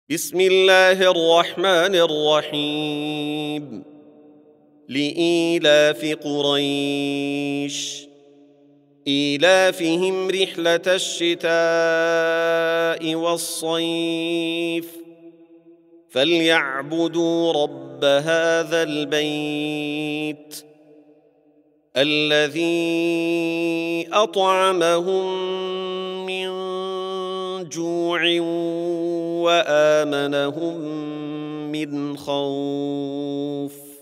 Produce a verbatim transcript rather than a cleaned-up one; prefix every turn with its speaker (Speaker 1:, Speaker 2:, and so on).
Speaker 1: بسم الله الرحمن الرحيم. لإيلاف قريش إيلافهم رحلة الشتاء والصيف فليعبدوا رب هذا البيت الذي أطعمهم من جوع وآمنهم من خوف.